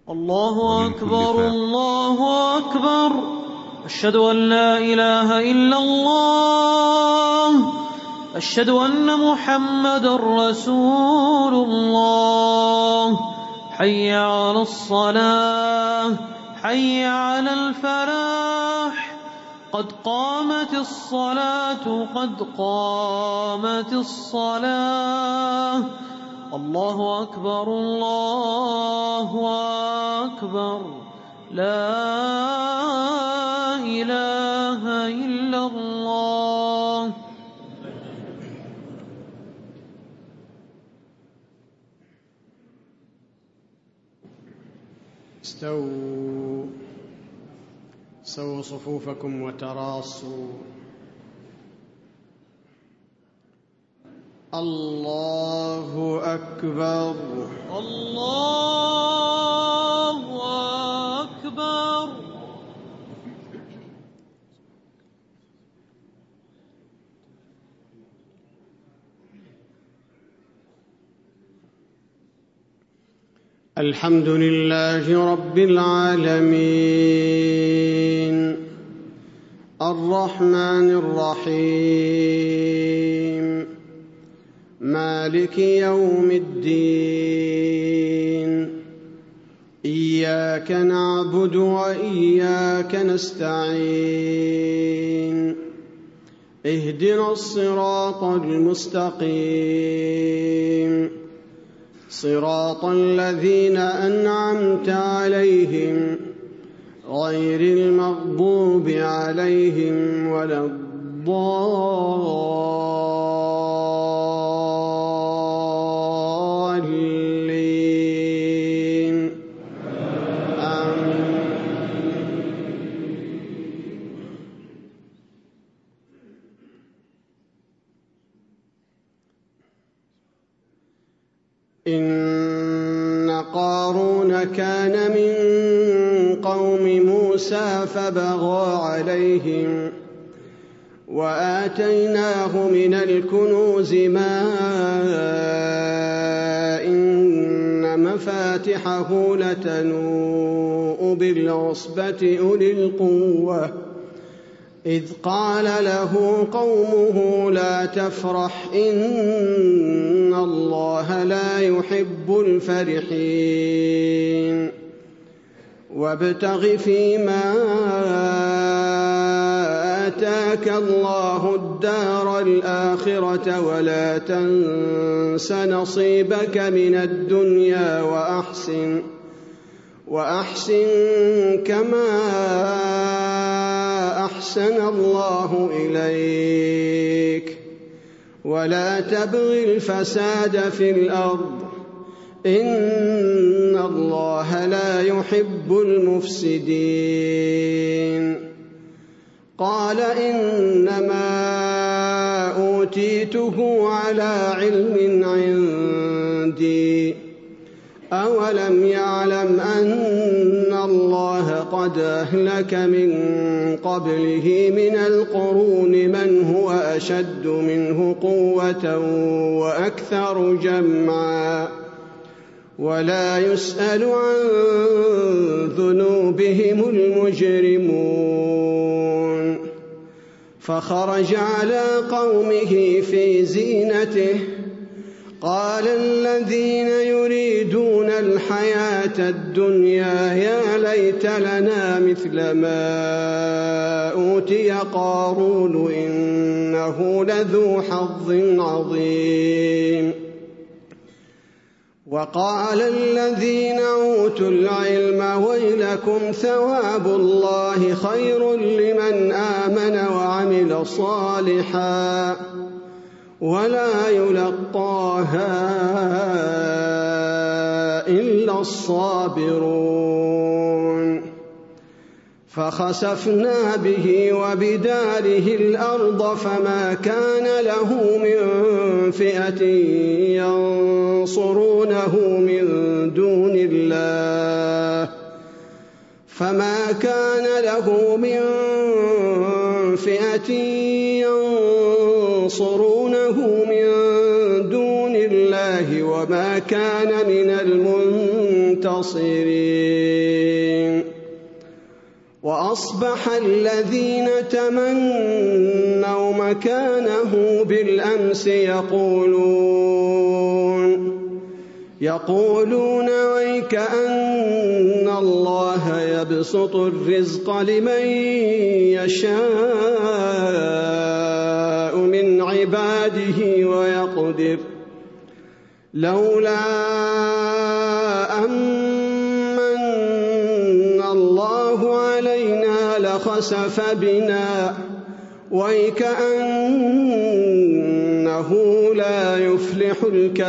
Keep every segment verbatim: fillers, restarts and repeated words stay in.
الله أكبر الله أكبر. أشهد أن لا إله إلا الله. أشهد أن محمدًا رسول الله. حي على الصلاة حي على الفلاح. قد قامت الصلاة قد قامت الصلاة. الله أكبر الله أكبر. لا إله إلا الله. استووا سووا صفوفكم وتراصوا. الله أكبر الله أكبر. الحمد لله رب العالمين الرحمن الرحيم مالك يوم الدين. إياك نعبد وإياك نستعين. اهدنا الصراط المستقيم صراط الذين أنعمت عليهم غير المغضوب عليهم ولا الضالين. آمين. إن قارون كان من قوم موسى فبغى عليهم وآتيناه من الكنوز ما إن مفاتحه لتنوء بالعصبة أولي القوة إذ قال له قومه لا تفرح إن الله لا يحب الفرحين. وابتغ فيما آتاك الله الدار الآخرة ولا تنس نصيبك من الدنيا وأحسن وأحسن كما أحسن الله إليك ولا تبغ الفساد في الأرض إن الله لا يحب المفسدين. قال إنما أوتيته على علم عندي أولم يعلم أن الله قد أهلك من قبله من القرون من هو أشد منه قوة وأكثر جمعا ولا يسأل عن ذنوبهم المجرمون. فخرج على قومه في زينته قال الذين يريدون الحياة الدنيا يا ليت لنا مثل ما أوتي قارون إنه لذو حظ عظيم. وقال الذين أوتوا العلم ويلكم ثواب الله خير لمن آمن وعمل صالحا ولا يلقاها إلا الصابرون. فخسفنا به وبداره الأرض فما كان له من فئة ينصرونه من دون الله فما كان له من فئة ينصرونه من دون الله وما كان من منتصرين وأصبح الذين تمنوا مكانه بالأمس يقولون يقولون ويكأن الله يبسط الرزق لمن يشاء من عباده ويقدر لولا أمن الله علينا لخسف بنا ويكأنه لا يفلح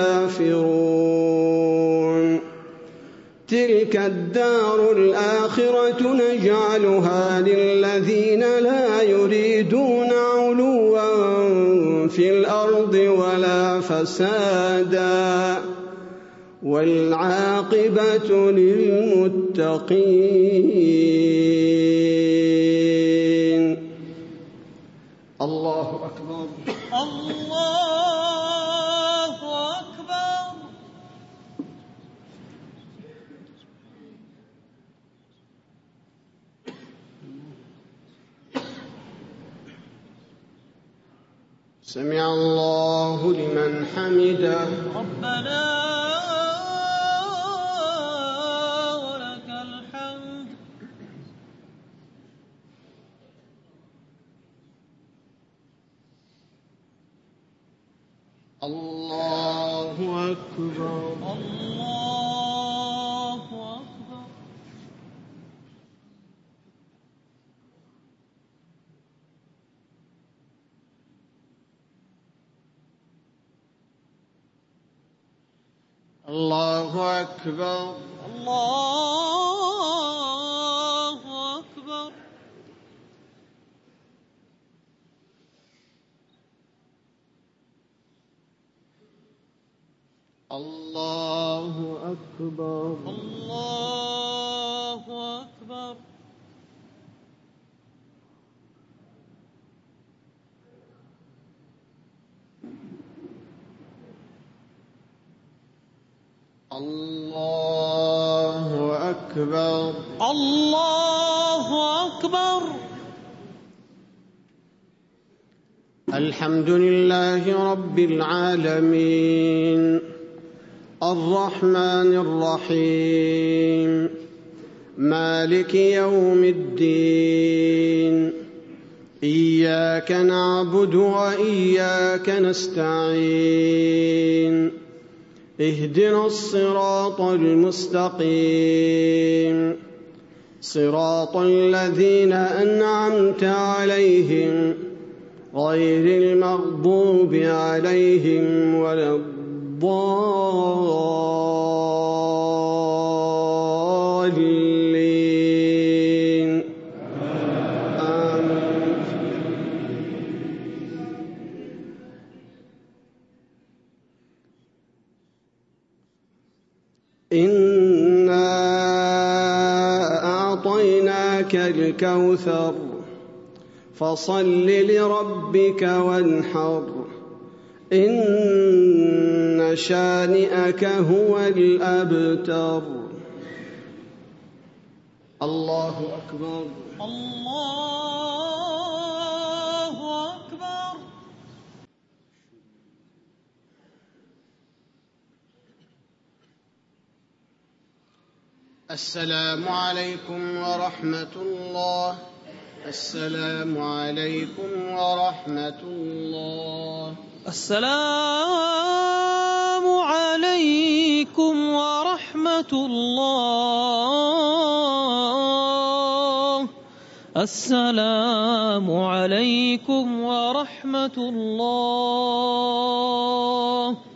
الكافرون تلك الدار الآخرة نجعلها للذين لا يريدون علوا في الأرض ولا فسادا والعاقبة للمتقين. الله أكبر. الله أكبر. سمع الله لمن حمده. ربنا ولك الحمد. الله أكبر. الله أكبر. الله أكبر. الله أكبر. الله أكبر. الله أكبر. الله أكبر. الله أكبر. الحمد لله رب العالمين الرحمن الرحيم مالك يوم الدين إياك نعبد وإياك نستعين اهدنا الصراط المستقيم صراط الذين أنعمت عليهم غير المغضوب عليهم ولا الضالين آمين. إنا أعطيناك الكوثر فصل لربك وانحر إن شانئك هو الأبتر. الله أكبر. الله أكبر. السلام عليكم ورحمة الله. السلام عليكم ورحمة الله. السلام عليكم ورحمة الله. السلام عليكم ورحمة الله.